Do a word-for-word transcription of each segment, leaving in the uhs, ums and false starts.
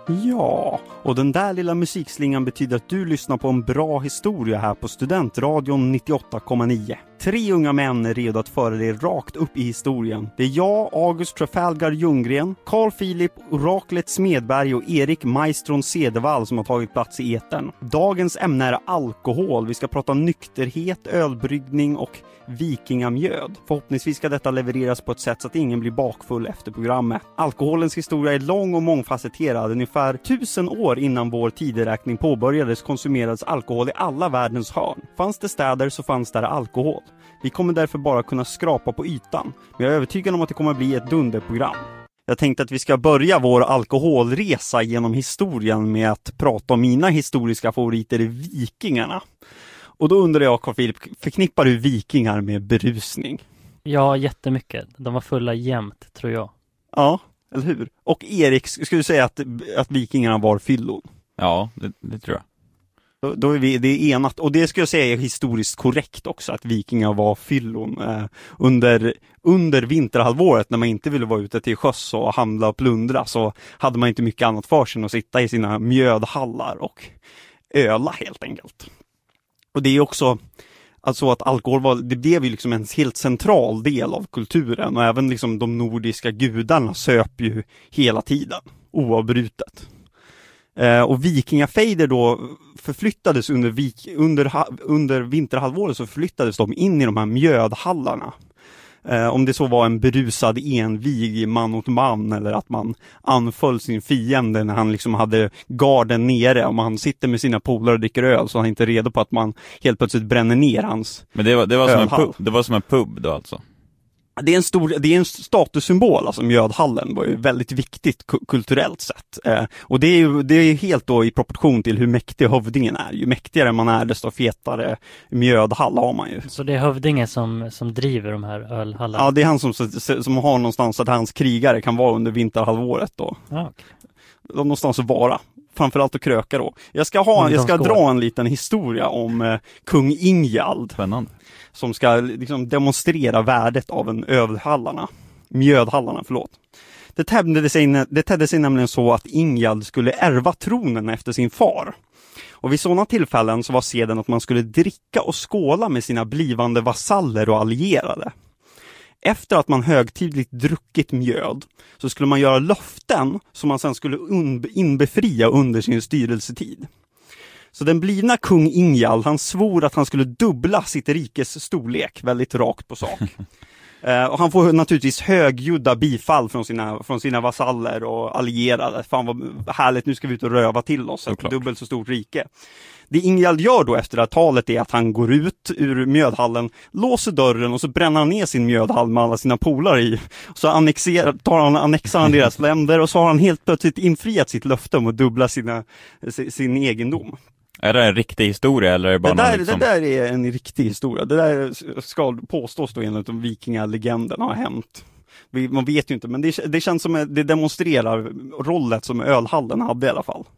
Ja, och den där lilla musikslingan betyder att du lyssnar på en bra historia här på Studentradion nittioåtta komma nio. Tre unga män är redo att föra dig rakt upp i historien. Det är jag, August Trafalgar Ljunggren, Carl Philip, Oraklet Smedberg och Erik Maestron Cedervall som har tagit plats i etern. Dagens ämne är alkohol. Vi ska prata nykterhet, ölbryggning och vikingamjöd. Förhoppningsvis ska detta levereras på ett sätt så att ingen blir bakfull efter programmet. Alkoholens historia är lång och mångfacetterad. Ungefär tusen år innan vår tideräkning påbörjades konsumerades alkohol i alla världens hörn. Fanns det städer så fanns där alkohol. Vi kommer därför bara kunna skrapa på ytan. Men jag är övertygad om att det kommer bli ett dunderprogram. Jag tänkte att vi ska börja vår alkoholresa genom historien med att prata om mina historiska favoriter, vikingarna. Och då undrar jag, Carl Philip, förknippar du vikingar med berusning? Ja, jättemycket. De var fulla jämt, tror jag. Ja, eller hur? Och Erik, skulle du säga att, att vikingarna var fyllon? Ja, det, det tror jag. Då, då är vi, det är enat, och det skulle jag säga är historiskt korrekt också, att vikingar var fyllon eh, under, under vinterhalvåret när man inte ville vara ute till sjöss och handla och plundra, så hade man inte mycket annat för sig än att sitta i sina mjödhallar och öla helt enkelt. Och det är också alltså att alkohol var, det blev ju liksom en helt central del av kulturen, och även liksom de nordiska gudarna söp ju hela tiden, oavbrutet. Eh, och vikingafejder då förflyttades under, vik, under, under vinterhalvåret, så förflyttades de in i de här mjödhallarna. Eh, om det så var en berusad envig man mot man, eller att man anföll sin fiende när han liksom hade garden nere. Om han sitter med sina polare och dricker öl så är han inte redo på att man helt plötsligt bränner ner hans. Men det var, det var, som, en pub, det var som en pub då alltså? Det är en stor, det är en statussymbol, alltså mjödhallen var ju väldigt viktigt ku- kulturellt sett. Eh, och det är ju det är helt då i proportion till hur mäktig hövdingen är. Ju mäktigare man är, desto fetare mjödhall har man ju. Så det är hövdingen som, som driver de här ölhallarna? Ja, det är han som, som har någonstans att hans krigare kan vara under vinterhalvåret då. Ah, okay. Någonstans att vara. Framförallt att kröka då. Jag ska, ha, jag ska dra en liten historia om eh, kung Ingjald. Spännande. Som ska liksom demonstrera värdet av en ölhallarna. Mjödhallarna, förlåt. Det tädde sig, det tädde sig nämligen så att Ingjald skulle ärva tronen efter sin far. Och vid sådana tillfällen så var seden att man skulle dricka och skåla med sina blivande vasaller och allierade. Efter att man högtidligt druckit mjöd så skulle man göra löften som man sen skulle inbefria under sin styrelsetid. Så den blivna kung Ingjald, han svor att han skulle dubbla sitt rikes storlek, väldigt rakt på sak. eh, och han får naturligtvis högljudda bifall från sina, från sina vasaller och allierade. Fan vad härligt, nu ska vi ut och röva till oss ett dubbelt så stort rike. Det Ingjald gör då efter det här talet är att han går ut ur mjödhallen, låser dörren och så bränner han ner sin mjödhall med alla sina polare i. Så annexerar, tar han, annexar han deras länder, och så har han helt plötsligt infriat sitt löfte om att dubbla sina, sin egendom. Är det en riktig historia eller är det bara det där, liksom... det där är en riktig historia. Det där ska påstås då enligt de vikingalegenden har hänt. Vi, man vet ju inte, men det, det känns som att det demonstrerar rollen som ölhallen hade i alla fall.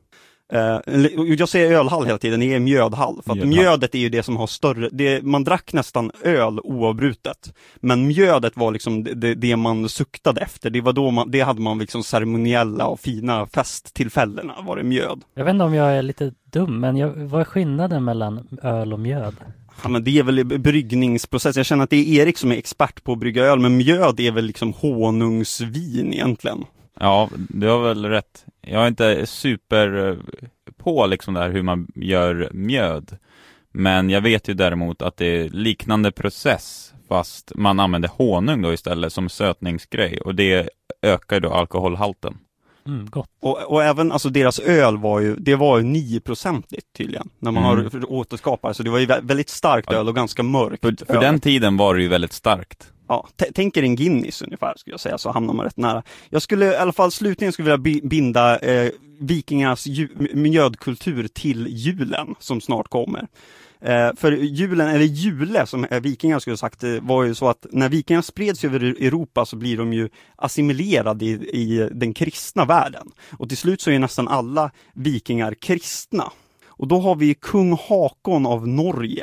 Uh, jag säger ölhall hela tiden, det är mjödhall. För att mjödhall. Mjödet är ju det som har större, det, man drack nästan öl oavbrutet. Men mjödet var liksom det, det man suktade efter. Det var då man, det hade man liksom ceremoniella och fina festtillfällena, var det mjöd. Jag vet inte om jag är lite dum, men jag, vad är skillnaden mellan öl och mjöd? Ja, men det är väl bryggningsprocess. Jag känner att det är Erik som är expert på att brygga öl, men mjöd är väl liksom honungsvin egentligen. Ja, du har väl rätt. Jag är inte super på liksom där hur man gör mjöd. Men jag vet ju däremot att det är liknande process, fast man använder honung då istället som sötningsgrej. Och det ökar då alkoholhalten. Mm, gott. Och, och även alltså deras öl var ju, det var ju nio procentigt tydligen. När man mm. har återskapat. Så det var ju väldigt starkt öl och ganska mörkt. För, för den tiden var det ju väldigt starkt. Ja, t- tänker en Guinness ungefär skulle jag säga, så hamnar man rätt nära. Jag skulle i alla fall slutligen skulle vilja binda eh, vikingarnas ju- mjödkultur till julen som snart kommer. Eh, för julen, eller jule som eh, vikingar skulle ha sagt, eh, var ju så att när vikingar spreds över Europa så blir de ju assimilerade i, i den kristna världen. Och till slut så är nästan alla vikingar kristna. Och då har vi kung Hakon av Norge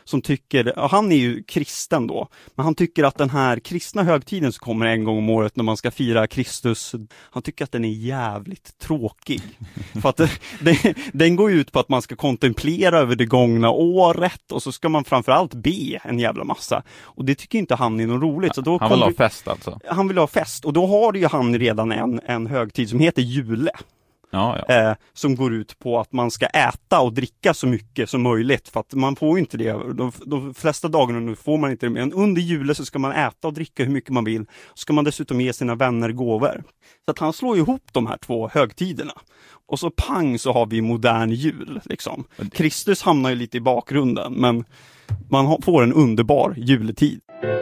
som tycker, ja, han är ju kristen då, men han tycker att den här kristna högtiden som kommer en gång om året när man ska fira Kristus, han tycker att den är jävligt tråkig. För att det, det, den går ut på att man ska kontemplera över det gångna året och så ska man framförallt be en jävla massa. Och det tycker inte han är något roligt. Så då han vill kommer, ha fest alltså? Han vill ha fest, och då har ju han redan en, en högtid som heter jule. Ja, ja. Eh, som går ut på att man ska äta och dricka så mycket som möjligt, för att man får ju inte det de, de flesta dagarna nu får man inte det, men under julen så ska man äta och dricka hur mycket man vill, så ska man dessutom ge sina vänner gåvor. Så att han slår ihop de här två högtiderna och så pang så har vi modern jul liksom. Kristus hamnar ju lite i bakgrunden, men man får en underbar juletid.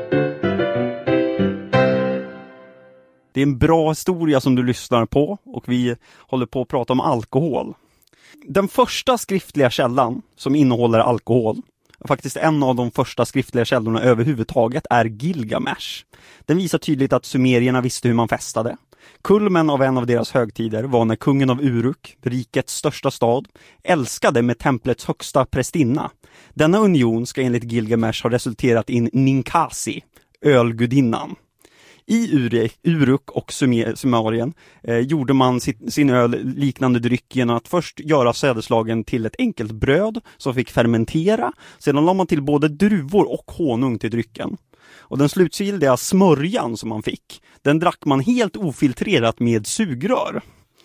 Det är en bra historia som du lyssnar på, och vi håller på att prata om alkohol. Den första skriftliga källan som innehåller alkohol, faktiskt en av de första skriftliga källorna överhuvudtaget, är Gilgamesh. Den visar tydligt att sumerierna visste hur man festade. Kulmen av en av deras högtider var när kungen av Uruk, rikets största stad, älskade med templets högsta prästinna. Denna union ska enligt Gilgamesh ha resulterat i Ninkasi, ölgudinnan. I Uruk och Sumerien eh, gjorde man sitt, sin öl liknande dryck genom att först göra sädeslagen till ett enkelt bröd som fick fermentera. Sedan la man till både druvor och honung till drycken. Och den slutgiltiga smörjan som man fick, den drack man helt ofiltrerat med sugrör.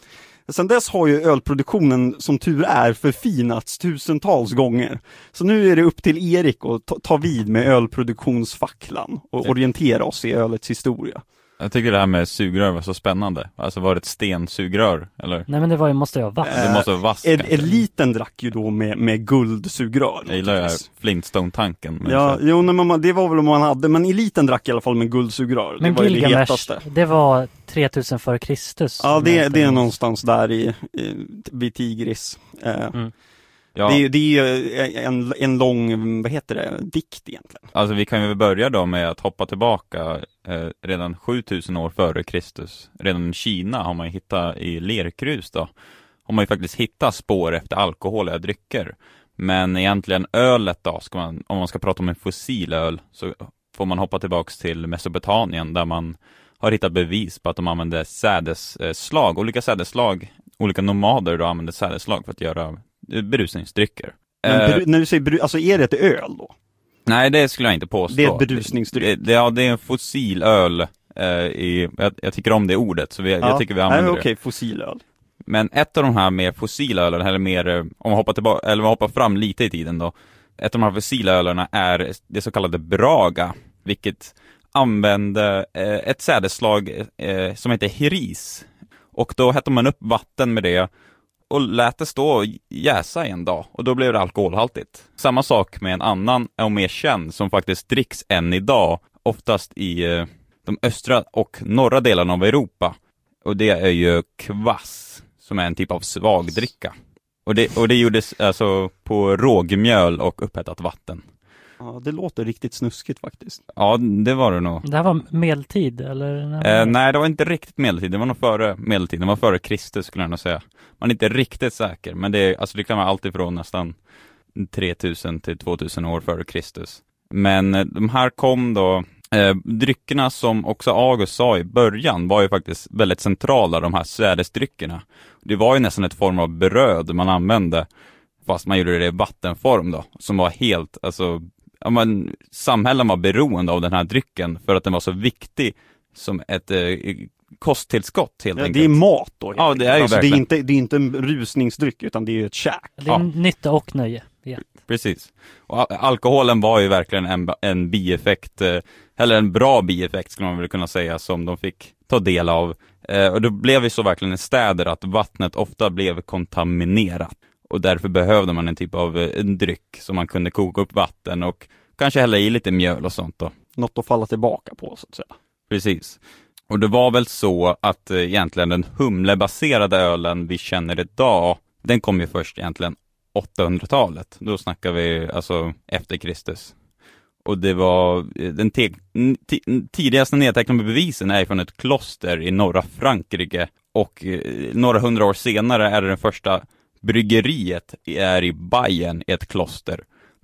Sen dess har ju ölproduktionen som tur är förfinats tusentals gånger. Så nu är det upp till Erik att ta, ta vid med ölproduktionsfacklan och orientera oss i ölets historia. Jag tycker det här med sugrör var så spännande. Alltså var det ett stensugrör? Eller? Nej, men det var ju, måste jag vass. Det måste vara vass. Äh, eliten drack ju då med, med guldsugrör. Jag gillar ju här Flintstone-tanken. Ja, jo, nej, man, det var väl om man hade, men eliten drack i alla fall med guldsugrör. Men det var Gilgamesh, det hetaste. Det var tre tusen före Kristus. Ja, det, det är någonstans där i, i vid Tigris. Eh, mm. Ja. Det är, det är en, en lång, vad heter det, dikt egentligen. Alltså vi kan ju börja då med att hoppa tillbaka eh, redan sjutusen år före Kristus. Redan i Kina har man ju hittat i lerkrus då. Har man ju faktiskt hittat spår efter alkoholiga drycker. Men egentligen ölet då, ska man, om man ska prata om en fossilöl, så får man hoppa tillbaks till Mesopotamien där man har hittat bevis på att de använde sädesslag, olika sädesslag, olika nomader då använde sädesslag för att göra berusningsdrycker. Men bru- när du säger bru- alltså är det ett öl då? Nej, det skulle jag inte påstå. Det är ett berusningsdryck. Det, det, ja, det är en fossilöl. Eh, i, jag, jag tycker om det ordet, så vi, ja. jag tycker vi använder Nej, det. okej, fossilöl. Men ett av de här mer fossilölen, eller mer, om man hoppar tillbaka, eller om man hoppar fram lite i tiden då. Ett av de här fossilölerna är det så kallade Braga, vilket använde eh, ett sädesslag eh, som heter heris. Och då hette man upp vatten med det och lät det stå och jäsa en dag. Och då blev det alkoholhaltigt. Samma sak med en annan och mer känd som faktiskt dricks än idag. Oftast i eh, de östra och norra delarna av Europa. Och det är ju kvass, som är en typ av svagdricka. Och det, och det gjordes alltså på rågmjöl och upphettat vatten. Ja, det låter riktigt snuskigt faktiskt. Ja, det var det nog. Det här var medeltid, eller? Eh, nej, det var inte riktigt medeltid. Det var nog före medeltid. Det var före Kristus, skulle jag nog säga. Man är inte riktigt säker, men det, alltså det kan vara allt ifrån nästan tre tusen till två tusen år före Kristus. Men eh, de här kom då, eh, dryckerna som också August sa i början var ju faktiskt väldigt centrala, de här sädesdryckerna. Det var ju nästan ett form av bröd man använde, fast man gjorde det i vattenform då, som var helt, alltså, ja, man, samhällen var beroende av den här drycken för att den var så viktig som ett eh, kosttillskott helt ja, enkelt. Det är mat då. Ja, det är ju alltså, det är verkligen. inte det är inte en rusningsdryck, utan det är ju ett käk. Det är ja. nytta och nöje. Ja. Precis. Och alkoholen var ju verkligen en, en bieffekt, eh, eller en bra bieffekt skulle man väl kunna säga, som de fick ta del av. Eh, och då blev det så verkligen i städer att vattnet ofta blev kontaminerat. Och därför behövde man en typ av eh, en dryck som man kunde koka upp vatten och kanske hälla i lite mjöl och sånt då. Något att falla tillbaka på, så att säga. Precis. Och det var väl så att eh, egentligen den humlebaserade ölen vi känner idag, den kom ju först egentligen åttahundratalet. Då snackar vi alltså efter Kristus. Och det var den te- t- tidigaste nedtecknade bevisen är från ett kloster i norra Frankrike. Och eh, några hundra år senare är det den första bryggeriet är i Bayern i ett kloster.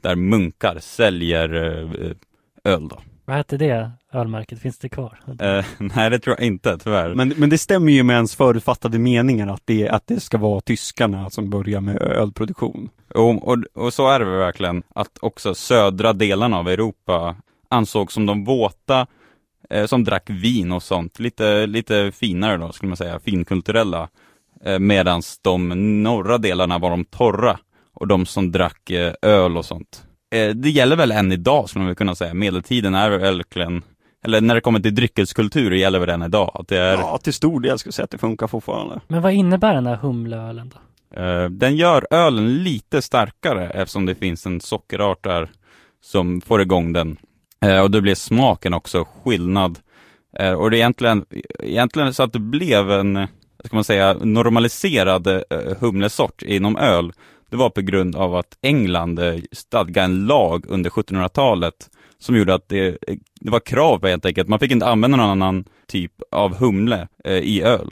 där munkar säljer eh, öl då. Vad heter det ölmärket? Finns det kvar? Eh, nej, det tror jag inte, tyvärr. Men, men det stämmer ju med ens förutfattade meningar att det, att det ska vara tyskarna som börjar med ölproduktion. Och, och, och så är det verkligen att också södra delarna av Europa ansågs som de våta eh, som drack vin och sånt. Lite, lite finare då, skulle man säga, finkulturella. Eh, Medan de norra delarna var de torra och de som drack eh, öl och sånt. Eh, det gäller väl än idag, skulle man kunna säga. Medeltiden är verkligen, eller när det kommer till dryckeskultur gäller väl än idag. Att det är... Ja, till stor del skulle jag säga att det funkar fortfarande. Men vad innebär den här humleölen då? Uh, den gör ölen lite starkare eftersom det finns en sockerart där som får igång den. Uh, och då blir smaken också skillnad. Uh, och det är egentligen, egentligen så att det blev en, ska man säga, normaliserad uh, humlesort inom öl. Det var på grund av att England uh, stadgade en lag under sjuttonhundratalet som gjorde att det, det var krav på helt enkelt. Man fick inte använda någon annan typ av humle uh, i öl.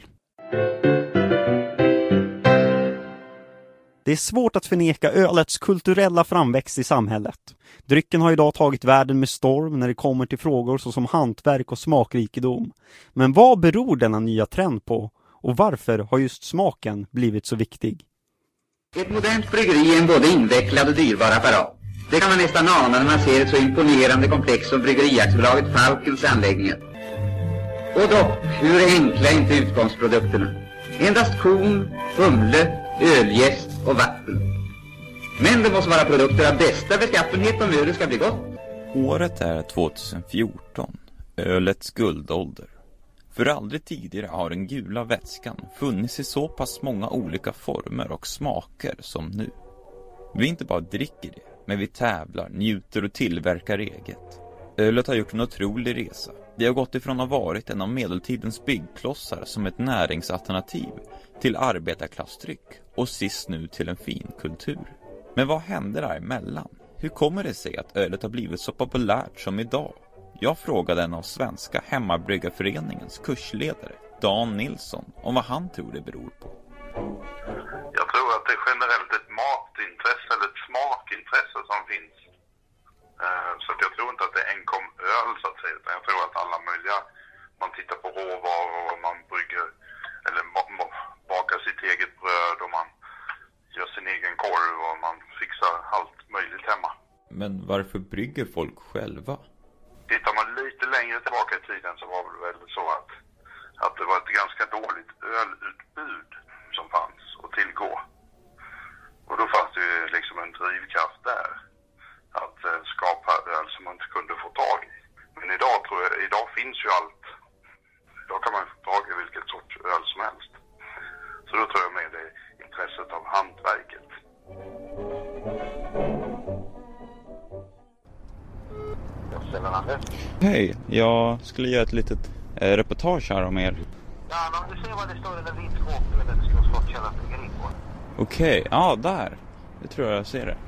Det är svårt att förneka ölets kulturella framväxt i samhället. Drycken har idag tagit världen med storm när det kommer till frågor såsom hantverk och smakrikedom. Men vad beror denna nya trend på? Och varför har just smaken blivit så viktig? Ett modernt bryggeri är en både invecklad och dyrbar apparat. Det kan man nästan ana när man ser ett så imponerande komplex som Bryggeriaktiebolaget Falkens anläggningar. Och dock, hur enkla är inte utgångsprodukterna? Endast korn, humle, öljäst och vatten. Men det måste vara produkter av bästa beskaffenhet om ölet ska bli gott. Året är tjugohundrafjorton, ölets guldålder. För aldrig tidigare har den gula vätskan funnits i så pass många olika former och smaker som nu. Vi inte bara dricker det, men vi tävlar, njuter och tillverkar eget. Ölet har gjort en otrolig resa. Det har gått ifrån att ha varit en av medeltidens byggklossar som ett näringsalternativ till arbetarklassdryck och sist nu till en fin kultur. Men vad hände däremellan? Hur kommer det sig att ölet har blivit så populärt som idag? Jag frågade en av Svenska Hemmabryggarföreningens kursledare, Dan Nilsson, om vad han tror det beror på. Jag tror att det är generellt ett matintresse eller ett smakintresse som finns. Så att jag tror inte att det är enkom öl så att säga, utan jag tror att alla möjliga, man tittar på råvaror och man brygger eller bakar sitt eget bröd och man gör sin egen korv och man fixar allt möjligt hemma. Men varför brygger folk själva? Tittar man lite längre tillbaka i tiden så var det väl så att, att det var ett ganska dåligt ölutbud som fanns att tillgå. Och då fanns det ju liksom en drivkraft där att eh, skapa öl som man inte kunde få tag i. Men idag tror jag, idag finns ju allt. Idag kan man få tag i vilket sorts öl som helst. Så då tror jag med det intresset av hantverket. Jag ställer Anders. Hej, jag skulle göra ett litet eh, reportage här om er. Ja, men om du ser vad det står i den vit skåp, då är det det står Slottskällan bryggeri på. Okej, okay. Ja, där. Det tror jag jag ser det.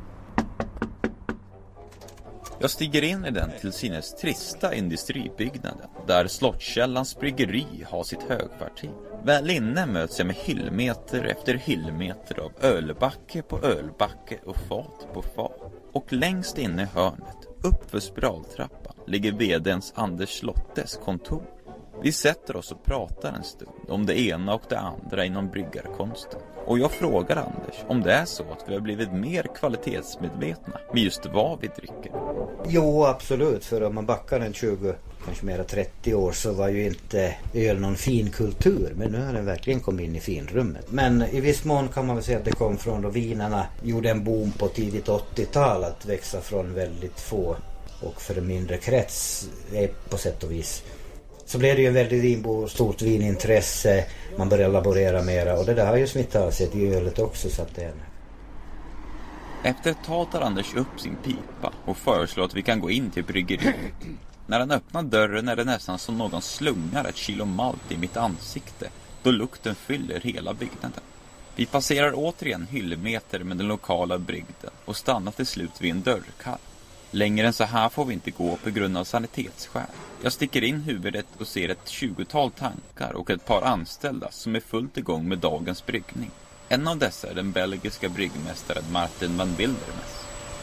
Jag stiger in i den till synes trista industribyggnaden där Slottskällans bryggeri har sitt högkvarter. Väl inne möts jag med hyllmeter efter hyllmeter av ölbacke på ölbacke och fat på fat. Och längst inne i hörnet, upp för spiraltrappan, ligger vdns Anders Slottes kontor. Vi sätter oss och pratar en stund om det ena och det andra inom bryggarkonsten. Och jag frågar Anders om det är så att vi har blivit mer kvalitetsmedvetna med just vad vi dricker. Jo, absolut. För om man backar en tjugo, kanske mer trettio år så var ju inte öl någon fin kultur. Men nu har den verkligen kommit in i finrummet. Men i viss mån kan man väl säga att det kom från då vinerna gjorde en boom på tidigt åttiotal att växa från väldigt få och för en mindre krets på sätt och vis. Så blev det ju en väldigt vinbo, stort vinintresse, man började laborera mera och det där har ju smittat av sig i ölet också så att det är... Efter ett tag tar Anders upp sin pipa och föreslår att vi kan gå in till bryggeriet. När han öppnar dörren är det nästan som någon slungar ett kilo malt i mitt ansikte då lukten fyller hela byggnaden. Vi passerar återigen hyllmeter med den lokala brygden och stannar till slut vid en dörrkarm. Längre än så här får vi inte gå på grund av sanitetsskäl. Jag sticker in huvudet och ser ett tjugotal tankar och ett par anställda som är fullt igång med dagens bryggning. En av dessa är den belgiska bryggmästaren Martin van Wildermes.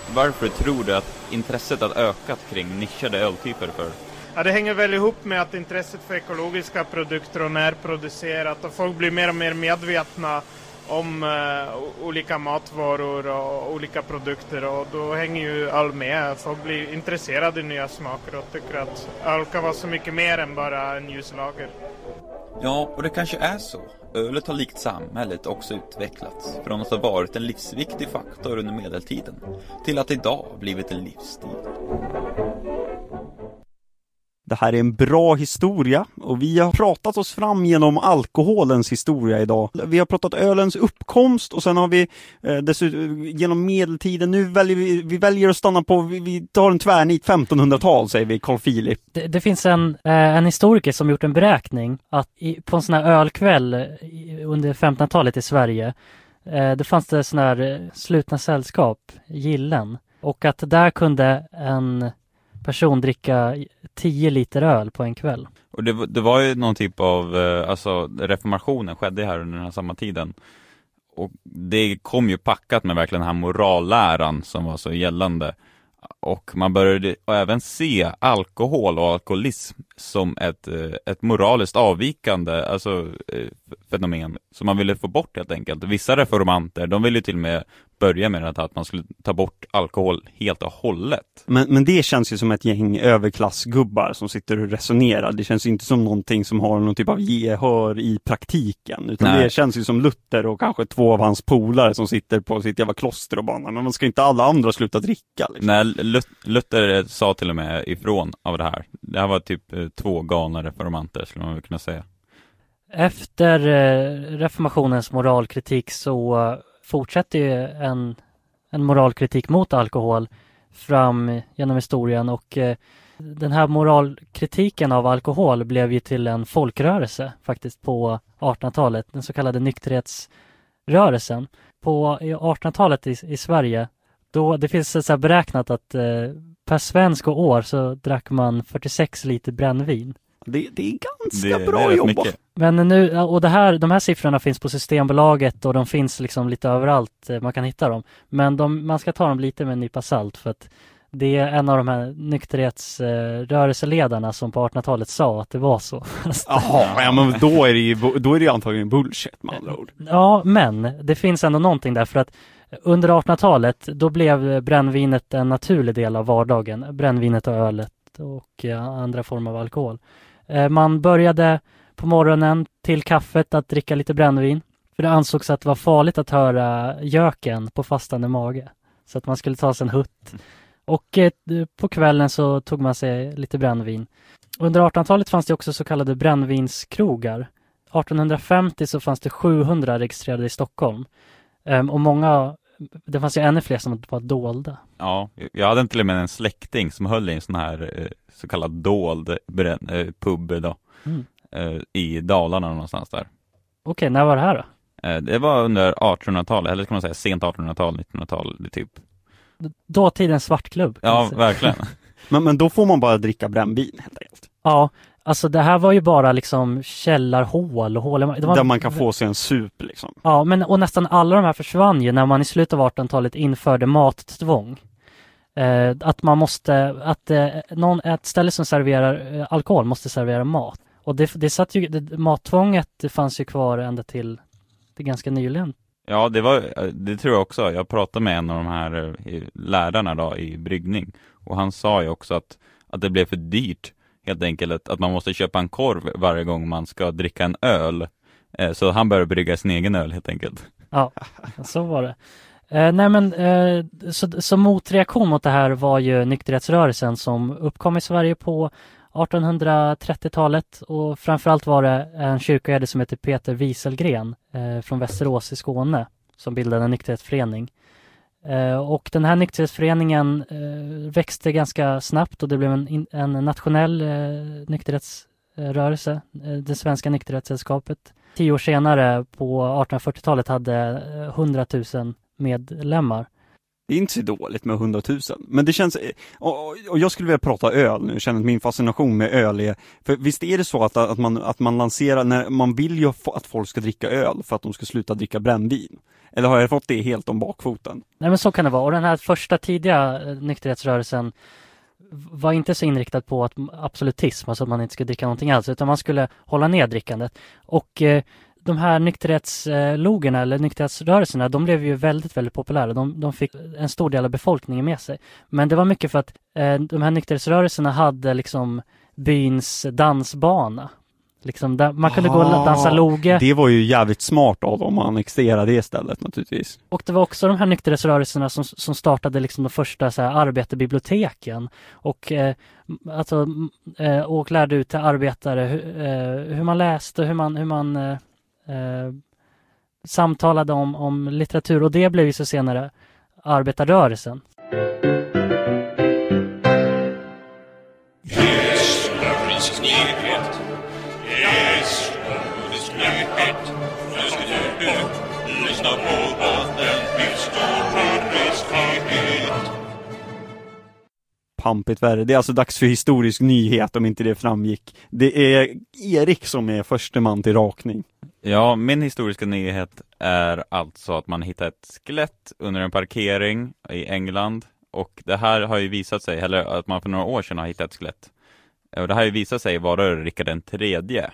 Varför tror du att intresset har ökat kring nischade öltyper för? Ja, det hänger väl ihop med att intresset för ekologiska produkter och närproducerat och folk blir mer och mer medvetna om uh, olika matvaror och olika produkter och då hänger ju öl med. Folk blir intresserade i nya smaker och tycker att öl kan vara så mycket mer än bara en ljuslager. Ja, och det kanske är så. Ölet har likt samhället också utvecklats från att ha varit en livsviktig faktor under medeltiden till att idag blivit en livsstil. Det här är en bra historia och vi har pratat oss fram genom alkoholens historia idag. Vi har pratat ölens uppkomst och sen har vi eh, dessutom genom medeltiden. Nu väljer vi, vi väljer att stanna på, vi, vi tar en tvärnit femtonhundratal säger vi, Carl Philip. Det, det finns en, eh, en historiker som gjort en beräkning att i, på en sån här ölkväll i, under femtonhundratalet i Sverige eh, det fanns det sån här slutna sällskap, gillen. Och att där kunde en person dricka tio liter öl på en kväll. Och det, det var ju någon typ av, alltså reformationen skedde här under den här samma tiden. Och det kom ju packat med verkligen den här moralläran som var så gällande. Och man började även se alkohol och alkoholism som ett, ett moraliskt avvikande alltså, fenomen som man ville få bort helt enkelt. Vissa reformanter, de ville till och med börja med att, att man skulle ta bort alkohol helt och hållet. Men, men det känns ju som ett gäng överklassgubbar som sitter och resonerar. Det känns ju inte som någonting som har någon typ av gehör i praktiken. Utan Nej. Det känns ju som Luther och kanske två av hans polare som sitter på sitt jävla kloster och bara, men man ska inte alla andra sluta dricka. Liksom. Nej, Luther sa till och med ifrån av det här. Det här var typ två galna reformanter skulle man kunna säga. Efter reformationens moralkritik så fortsätter ju en, en moralkritik mot alkohol fram genom historien och eh, den här moralkritiken av alkohol blev ju till en folkrörelse faktiskt på artonhundratalet, den så kallade nykterhetsrörelsen. På artonhundratalet i, i Sverige, då det finns så här beräknat att eh, per svensk och år så drack man fyrtiosex liter brännvin. Det, det är ganska det, bra det är jobbat. mycket. Men nu, och det här, de här siffrorna finns på Systembolaget och de finns liksom lite överallt, man kan hitta dem. Men de, man ska ta dem lite med en nypa salt för att det är en av de här nykterhetsrörelseledarna som på artonhundratalet sa att det var så. Jaha, ja, men då är det ju, då är det ju antagligen bullshit med andra ord. Ja, men det finns ändå någonting där för att under artonhundratalet då blev brännvinet en naturlig del av vardagen. Brännvinet och ölet och andra former av alkohol. Man började på morgonen till kaffet att dricka lite brännvin. För det ansågs att det var farligt att höra göken på fastande mage. Så att man skulle ta sig en hutt. Och eh, på kvällen så tog man sig lite brännvin. Under artonhundratalet fanns det också så kallade brännvinskrogar. artonhundrafemtio så fanns det sjuhundra registrerade i Stockholm. Ehm, och många, det fanns ju ännu fler som var dolda. Ja, jag hade till och med en släkting som höll i en sån här eh, så kallad dold bränn, eh, pub då. Mm. I Dalarna någonstans där. Okej, när var det här då? Det var under artonhundratalet, eller ska man säga sent artonhundratal, nittonhundratal typ. Dåtidens svartklubb. Ja, verkligen. men, men då får man bara dricka brännvin helt enkelt. Ja, alltså det här var ju bara liksom källarhål och hål. Det var... Där man kan få sig en sup liksom. Ja, men och nästan alla de här försvann ju när man i slutet av artonhundratalet införde mattvång. Eh, att man måste, att eh, någon, ett ställe som serverar eh, alkohol måste servera mat. Och det, det satt ju, det, mattvånget det fanns ju kvar ända till det ganska nyligen. Ja, det var, det tror jag också. Jag pratade med en av de här lärarna då i bryggning. Och han sa ju också att, att det blev för dyrt helt enkelt. Att man måste köpa en korv varje gång man ska dricka en öl. Så han började brygga sin egen öl helt enkelt. Ja, så var det. Eh, nej men, eh, så, så motreaktion mot det här var ju nykterhetsrörelsen som uppkom i Sverige på artonhundratrettiotalet och framförallt var det en kyrkoherde som heter Peter Wieselgren eh, från Västerås i Skåne som bildade en nykterhetsförening. Eh, och den här nykterhetsföreningen eh, växte ganska snabbt och det blev en, en nationell eh, nykterhetsrörelse, eh, det svenska nykterhetssällskapet. Tio år senare på artonhundrafyrtiotalet hade hundratusen medlemmar. Det är inte så dåligt med hundratusen. Men det känns, och, och jag skulle vilja prata öl nu, känner att min fascination med öl är, för visst är det så att, att, man, att man lanserar, när man vill ju att folk ska dricka öl för att de ska sluta dricka brännvin. Eller har jag fått det helt om bakfoten? Nej, men så kan det vara. Och den här första tidiga eh, nykterhetsrörelsen var inte så inriktad på att absolutism, alltså att man inte skulle dricka någonting alls, utan man skulle hålla ner drickandet. Och eh, de här nykterhetslogerna eller nykterhetsrörelserna, de blev ju väldigt, väldigt populära. De, de fick en stor del av befolkningen med sig. Men det var mycket för att eh, de här nykterhetsrörelserna hade liksom byns dansbana. Liksom där man kunde ah, gå och dansa loge. Det var ju jävligt smart av dem att annexera det istället naturligtvis. Och det var också de här nykterhetsrörelserna som, som startade liksom de första så här, arbetarbiblioteken. Och, eh, alltså, eh, och lärde ut till arbetare hur, eh, hur man läste och hur man, hur man eh, eh, samtalade om, om litteratur. Och det blev ju så senare arbetarrörelsen. Yes, Lördagens nyhet. Yes, Lördagens nyhet. Nu ska du lyssna på vad den historisk nyhet. Pampigt värre. Det är alltså dags för historisk nyhet om inte det framgick. Det är Erik som är förste man till rakning. Ja, min historiska nyhet är alltså att man hittar ett skelett under en parkering i England. Och det här har ju visat sig, eller att man för några år sedan har hittat ett skelett. Och det har ju visat sig vara Rickard den tredje.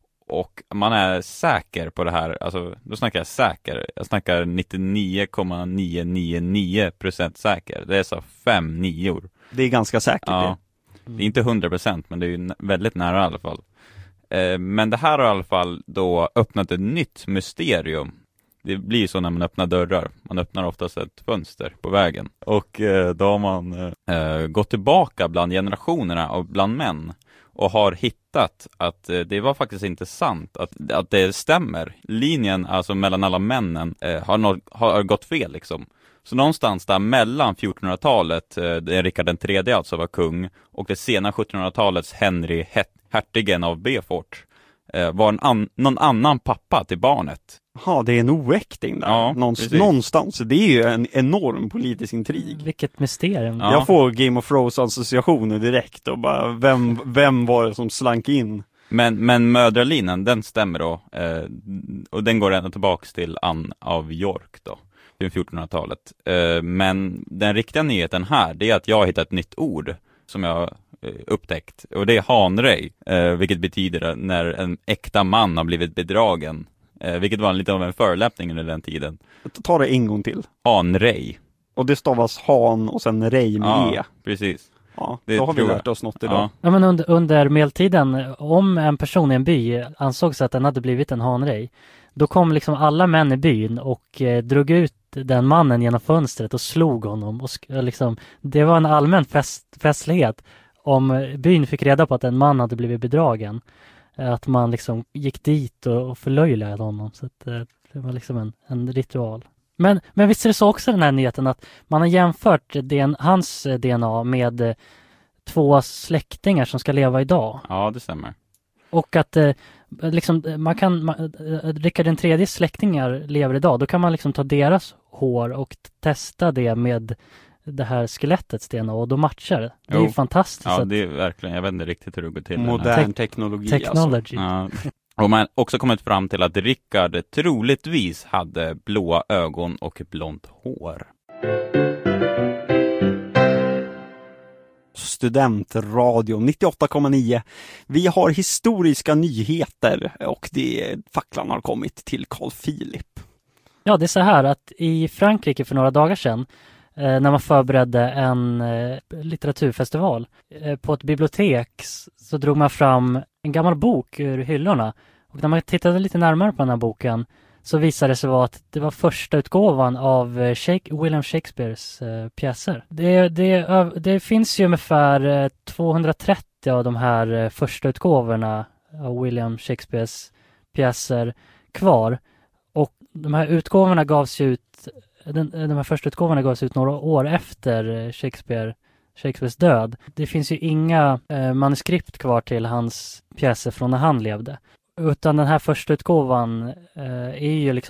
Och man är säker på det här, alltså då snackar jag säker. Jag snackar nittionio komma niohundranittionio procent säker. Det är så fem nior. Det är ganska säkert. Ja, det är inte hundra procent, men det är ju väldigt nära i alla fall. Men det här har i alla fall då öppnat ett nytt mysterium. Det blir ju så när man öppnar dörrar. Man öppnar oftast ett fönster på vägen. Och eh, då har man eh, gått tillbaka bland generationerna och bland män. Och har hittat att eh, det var faktiskt inte sant. Att, att det stämmer. Linjen alltså mellan alla männen eh, har, no- har gått fel liksom. Så någonstans där mellan fjortonhundratalet, eh, där Rickard den tredje alltså var kung. Och det sena sjuttonhundratalets Henry het- hertigen av Beaufort. Eh, var en an- någon annan pappa till barnet. Ja, det är en oäkting där. Ja, Någonstans, någonstans. Det är ju en enorm politisk intrig. Vilket mysterium. Ja. Jag får Game of Thrones associationer direkt och bara, vem, vem var det som slank in? Men, men mödralinan, den stämmer då. Eh, och den går ända tillbaks till Anne av York då. Till fjortonhundratalet. Eh, men den riktiga nyheten här, det är att jag har hittat ett nytt ord som jag upptäckt. Och det är hanrej. Eh, vilket betyder när en äkta man har blivit bedragen. Eh, vilket var lite av en föreläppning under den tiden. Ta det en gång till. Hanrej. Och det stavas han och sen rej med ja, e. Precis. Ja, det då har vi lärt oss något idag. Ja, ja men under, under medeltiden, om en person i en by ansågs att den hade blivit en hanrej, då kom liksom alla män i byn och eh, drog ut den mannen genom fönstret och slog honom. Och sk- liksom, det var en allmän fest, festlighet om byn fick reda på att en man hade blivit bedragen. Att man liksom gick dit och, och förlöjligade honom. Så att, eh, det var liksom en, en ritual. Men, men visst är det så också den här nyheten att man har jämfört D N, hans D N A med eh, två släktingar som ska leva idag. Ja, det stämmer. Och att eh, liksom, man kan, man, eh, Rickard den tredje släktingar lever idag. Då kan man liksom ta deras hår och t- testa det med det här skelettets D N A och då matchar det. Det är jo. ju fantastiskt. Ja, att... det är verkligen, jag vet inte riktigt hur det går till. Modern teknologi. Technology. Alltså. Ja. Och man har också kommit fram till att Rickard troligtvis hade blåa ögon och blont hår. Studentradio nittioåtta komma nio. Vi har historiska nyheter och det facklan har kommit till Carl Philip. Ja, det är så här att i Frankrike för några dagar sedan eh, när man förberedde en eh, litteraturfestival eh, på ett bibliotek så drog man fram en gammal bok ur hyllorna. Och när man tittade lite närmare på den här boken så visade det sig vara att det var första utgåvan av Shake- William Shakespeares eh, pjäser. Det, det, det finns ju ungefär eh, tvåhundratrettio av de här eh, första utgåvorna av William Shakespeares pjäser kvar. Och de här utgåvorna gavs ut, den, de här första utgåvorna gavs ut några år efter Shakespeare, Shakespeares död. Det finns ju inga eh, manuskript kvar till hans pjäser från när han levde. Utan den här första utgåvan eh, är ju liksom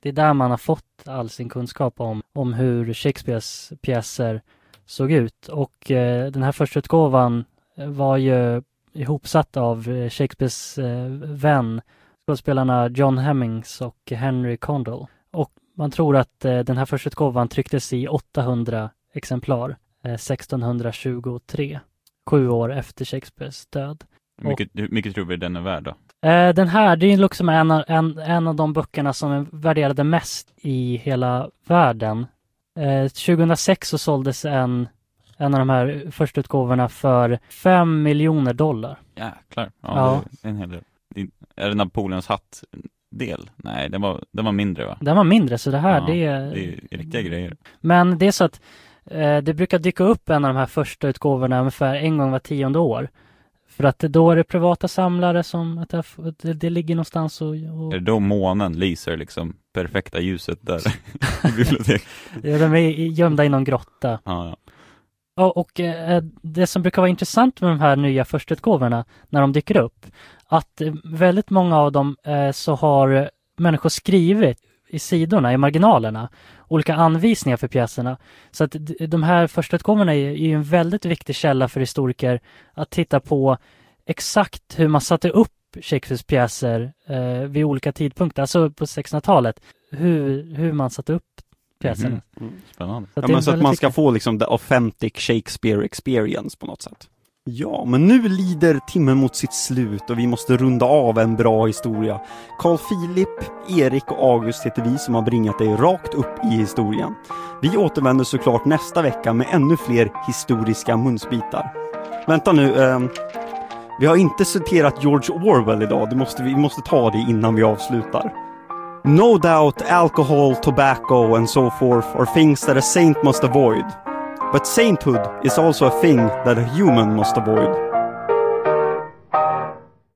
Det är där man har fått all sin kunskap om, om hur Shakespeares pjäser såg ut. Och eh, den här första utgåvan var ju ihopsatt av Shakespeares eh, vän, skådespelarna John Hemmings och Henry Condell. Och man tror att eh, den här första utgåvan trycktes i åttahundra exemplar eh, sexton tjugotre, sju år efter Shakespeares död. Hur mycket, hur mycket tror vi den är värd då? Eh, den här, det är liksom en, en, en av de böckerna som är värderade mest i hela världen. Eh, tjugohundrasex så såldes en, en av de här första utgåvorna för fem miljoner dollar. Jäklar, ja, Ja. Det är en hel del. Är det Napoleons hatt-del? Nej, den var, den var mindre va? Den var mindre, så det här Ja, det är... Det är riktiga grejer. Men det är så att eh, det brukar dyka upp en av de här första utgåvorna ungefär en gång var tionde år. För att då är det privata samlare som att det, det ligger någonstans och, och... Är det då månen lyser liksom perfekta ljuset där i biblioteket? Ja, de är gömda i någon grotta. Ja, ja. Och, och eh, det som brukar vara intressant med de här nya förstautgåvorna när de dyker upp, att eh, väldigt många av dem eh, så har människor skrivit i sidorna, i marginalerna, olika anvisningar för pjäserna. Så att d- de här förstautgåvorna är, är ju en väldigt viktig källa för historiker att titta på exakt hur man satte upp Shakespeares pjäser eh, vid olika tidpunkter, alltså på sextonhundratalet, hur, hur man satte upp pjäserna. Mm. Mm. Spännande. Så, ja, men så att man ska viktigt. få liksom the authentic Shakespeare experience på något sätt. Ja, men nu lider timmen mot sitt slut och vi måste runda av en bra historia. Carl Philip, Erik och August heter vi som har bringat dig rakt upp i historien. Vi återvänder såklart nästa vecka med ännu fler historiska munsbitar. Vänta nu, eh, vi har inte citerat George Orwell idag. Det måste vi, vi måste ta det innan vi avslutar. No doubt alcohol, tobacco and so forth are things that a saint must avoid. But sainthood is also a thing that a human must avoid.